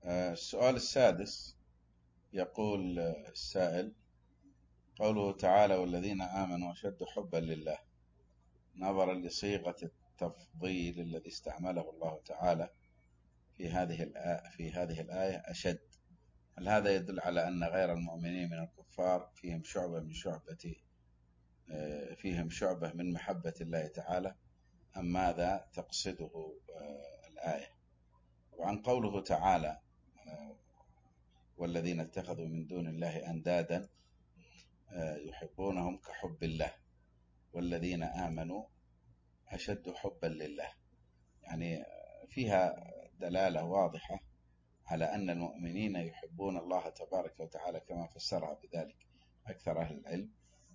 السؤال السادس يقول السائل: قوله تعالى والذين آمنوا أشد حبا لله، نظرا لصيغة التفضيل الذي استعمله الله تعالى في هذه الآية أشد، هل هذا يدل على أن غير المؤمنين من الكفار فيهم شعبة من محبة الله تعالى، أم ماذا تقصده الآية؟ وعن قوله تعالى والذين اتخذوا من دون الله أندادا يحبونهم كحب الله والذين آمنوا أشد حبا لله، يعني فيها دلالة واضحة على أن المؤمنين يحبون الله تبارك وتعالى كما فسرها بذلك أكثر أهل العلم،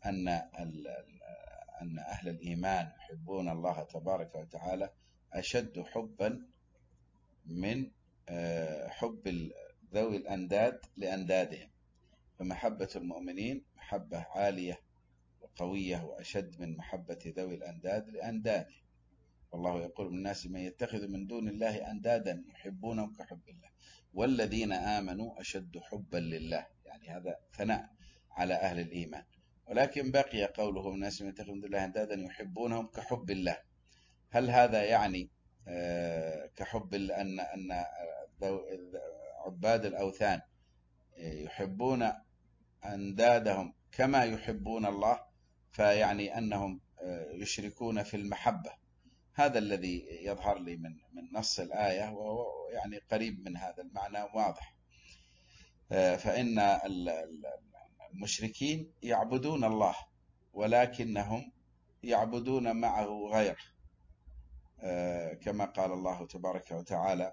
أن أهل الإيمان يحبون الله تبارك وتعالى أشد حبا من حب ذوي الأنداد لأندادهم، فمحبة المؤمنين محبة عالية وقوية وأشد من محبة ذوي الأنداد لأندادهم. والله يقول من الناس من يتخذ من دون الله أندادا يحبونهم كحب الله والذين آمنوا أشد حبا لله، يعني هذا ثناء على أهل الإيمان. ولكن بقي قوله من الناس من يتخذ من دون الله أندادا يحبونهم كحب الله، هل هذا يعني كحب أن عباد الأوثان يحبون أندادهم كما يحبون الله، فيعني أنهم يشركون في المحبة؟ هذا الذي يظهر لي من نص الآية، وهو يعني قريب من هذا المعنى واضح. فإن المشركين يعبدون الله ولكنهم يعبدون معه غيره، كما قال الله تبارك وتعالى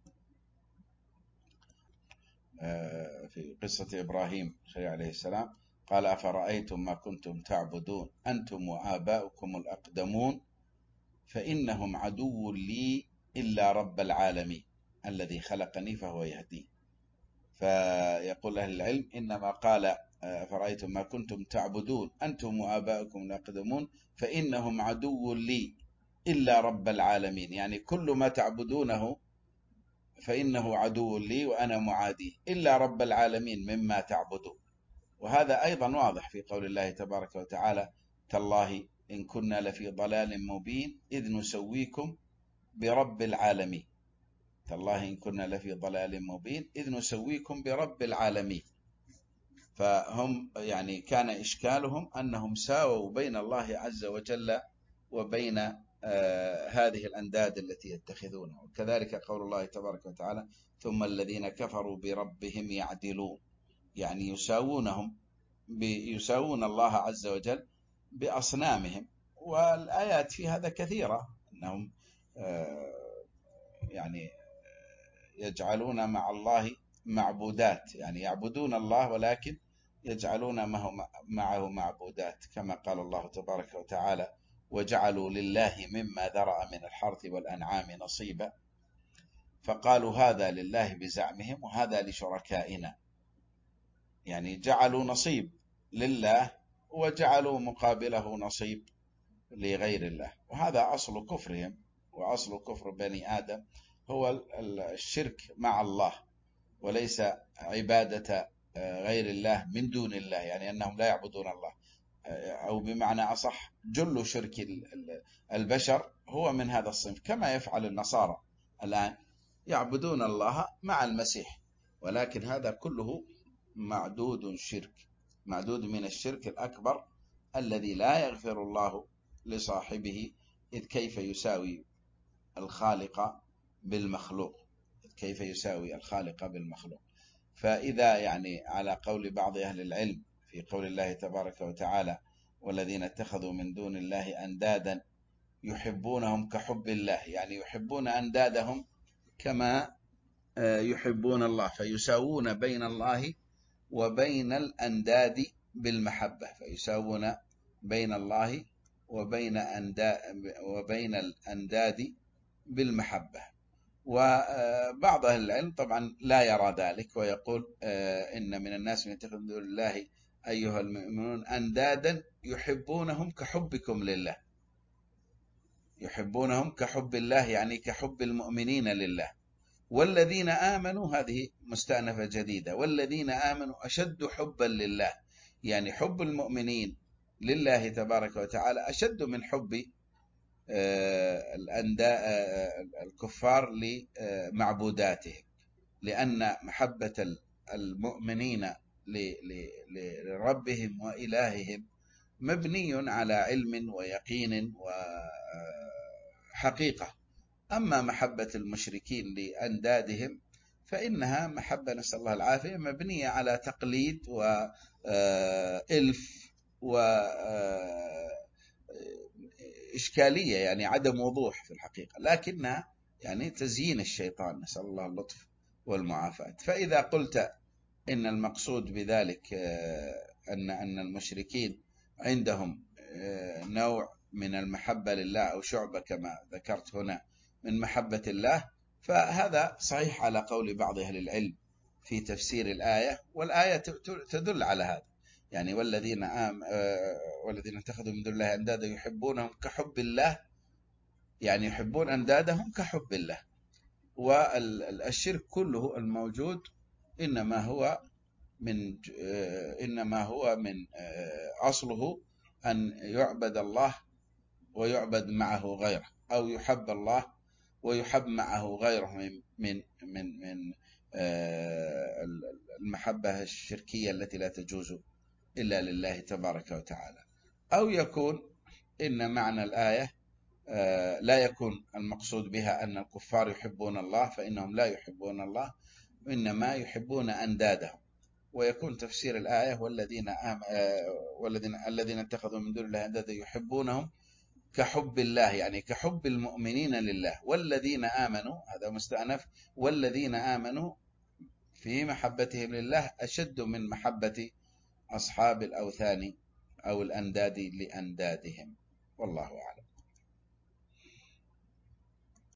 في قصة إبراهيم عليه السلام: قال أفرأيتم ما كنتم تعبدون أنتم وآباؤكم الأقدمون فإنهم عدو لي إلا رب العالمين الذي خلقني فهو يهدين. فيقول أهل العلم إنما قال أفرأيتم ما كنتم تعبدون أنتم وآباؤكم الأقدمون فإنهم عدو لي إلا رب العالمين، يعني كل ما تعبدونه فإنه عدو لي وأنا معاديه إلا رب العالمين مما تعبدون. وهذا أيضا واضح في قول الله تبارك وتعالى: تالله إن كنا لفي ضلال مبين إذ نسويكم برب العالمين. تالله إن كنا لفي ضلال مبين إذ نسويكم برب العالمين. فهم يعني كان إشكالهم أنهم ساووا بين الله عز وجل وبين هذه الأنداد التي يتخذونها. وكذلك قول الله تبارك وتعالى: ثم الذين كفروا بربهم يعدلون، يعني يساوون الله عز وجل بأصنامهم. والآيات في هذا كثيرة، أنهم يعني يجعلون مع الله معبودات، يعني يعبدون الله ولكن يجعلون معه معبودات، كما قال الله تبارك وتعالى: وجعلوا لله مما ذرأ من الحرث والأنعام نصيبا فقالوا هذا لله بزعمهم وهذا لشركائنا، يعني جعلوا نصيب لله وجعلوا مقابله نصيب لغير الله. وهذا أصل كفرهم، وأصل كفر بني آدم هو الشرك مع الله، وليس عبادة غير الله من دون الله، يعني أنهم لا يعبدون الله، أو بمعنى أصح جل شرك البشر هو من هذا الصنف، كما يفعل النصارى الآن يعبدون الله مع المسيح، ولكن هذا كله معدود شرك، معدود من الشرك الأكبر الذي لا يغفر الله لصاحبه. إذ كيف يساوي الخالق بالمخلوق، كيف يساوي الخالق بالمخلوق؟ فإذا يعني على قول بعض أهل العلم في قول الله تبارك وتعالى: والذين اتخذوا من دون الله أندادا يحبونهم كحب الله، يعني يحبون أندادهم كما يحبون الله، فيساوون بين الله وبين الأنداد بالمحبة، فيساوون بين الله وبين الأنداد بالمحبة. وبعض أهل العلم طبعا لا يرى ذلك، ويقول إن من الناس من يتخذون من دون الله أيها المؤمنون أندادا يحبونهم كحبكم لله، يحبونهم كحب الله يعني كحب المؤمنين لله. والذين آمنوا هذه مستأنفة جديدة، والذين آمنوا أشد حبا لله، يعني حب المؤمنين لله تبارك وتعالى أشد من حب الكفار لمعبوداتهم، لأن محبة المؤمنين لربهم وإلههم مبني على علم ويقين وحقيقة. أما محبة المشركين لأندادهم فإنها محبة، نسأل الله العافية، مبنية على تقليد وإلف وإشكالية، يعني عدم وضوح في الحقيقة، لكنها يعني تزيين الشيطان، نسأل الله اللطف والمعافاة. فإذا قلت إن المقصود بذلك أن المشركين عندهم نوع من المحبة لله أو شعبة كما ذكرت هنا من محبة الله، فهذا صحيح على قول بعض أهل العلم في تفسير الآية، والآية تدل على هذا. يعني والذين اتخذوا من دون الله أندادا يحبونهم كحب الله، يعني يحبون أندادهم كحب الله. والشرك كله الموجود إنما هو من أصله أن يعبد الله ويعبد معه غيره، أو يحب الله ويحب معه غيره من المحبة الشركية التي لا تجوز إلا لله تبارك وتعالى. أو يكون إن معنى الآية لا يكون المقصود بها أن الكفار يحبون الله، فإنهم لا يحبون الله، إنما يحبون أندادهم. ويكون تفسير الآية الذين اتخذوا من دون الله أندادا يحبونهم كحب الله، يعني كحب المؤمنين لله. والذين آمنوا، هذا مستأنف، والذين آمنوا في محبتهم لله أشد من محبة أصحاب الأوثان أو الأنداد لأندادهم، والله أعلم.